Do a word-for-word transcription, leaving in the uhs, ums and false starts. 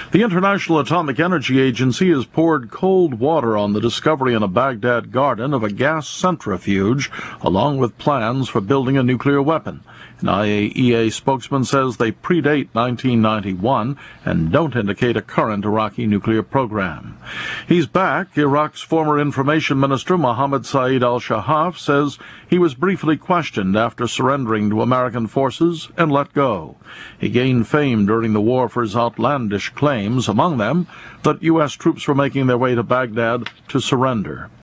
The International Atomic Energy Agency has poured cold water on the discovery in a Baghdad garden of a gas centrifuge, along with plans for building a nuclear weapon. An I A E A spokesman says they predate nineteen ninety-one and don't indicate a current Iraqi nuclear program. He's back. Iraq's former information minister Mohammed Saeed al-Shahaf says he was briefly questioned after surrendering to American forces and let go. He gained fame during the war for his outlandish claims, among them that U S troops were making their way to Baghdad to surrender.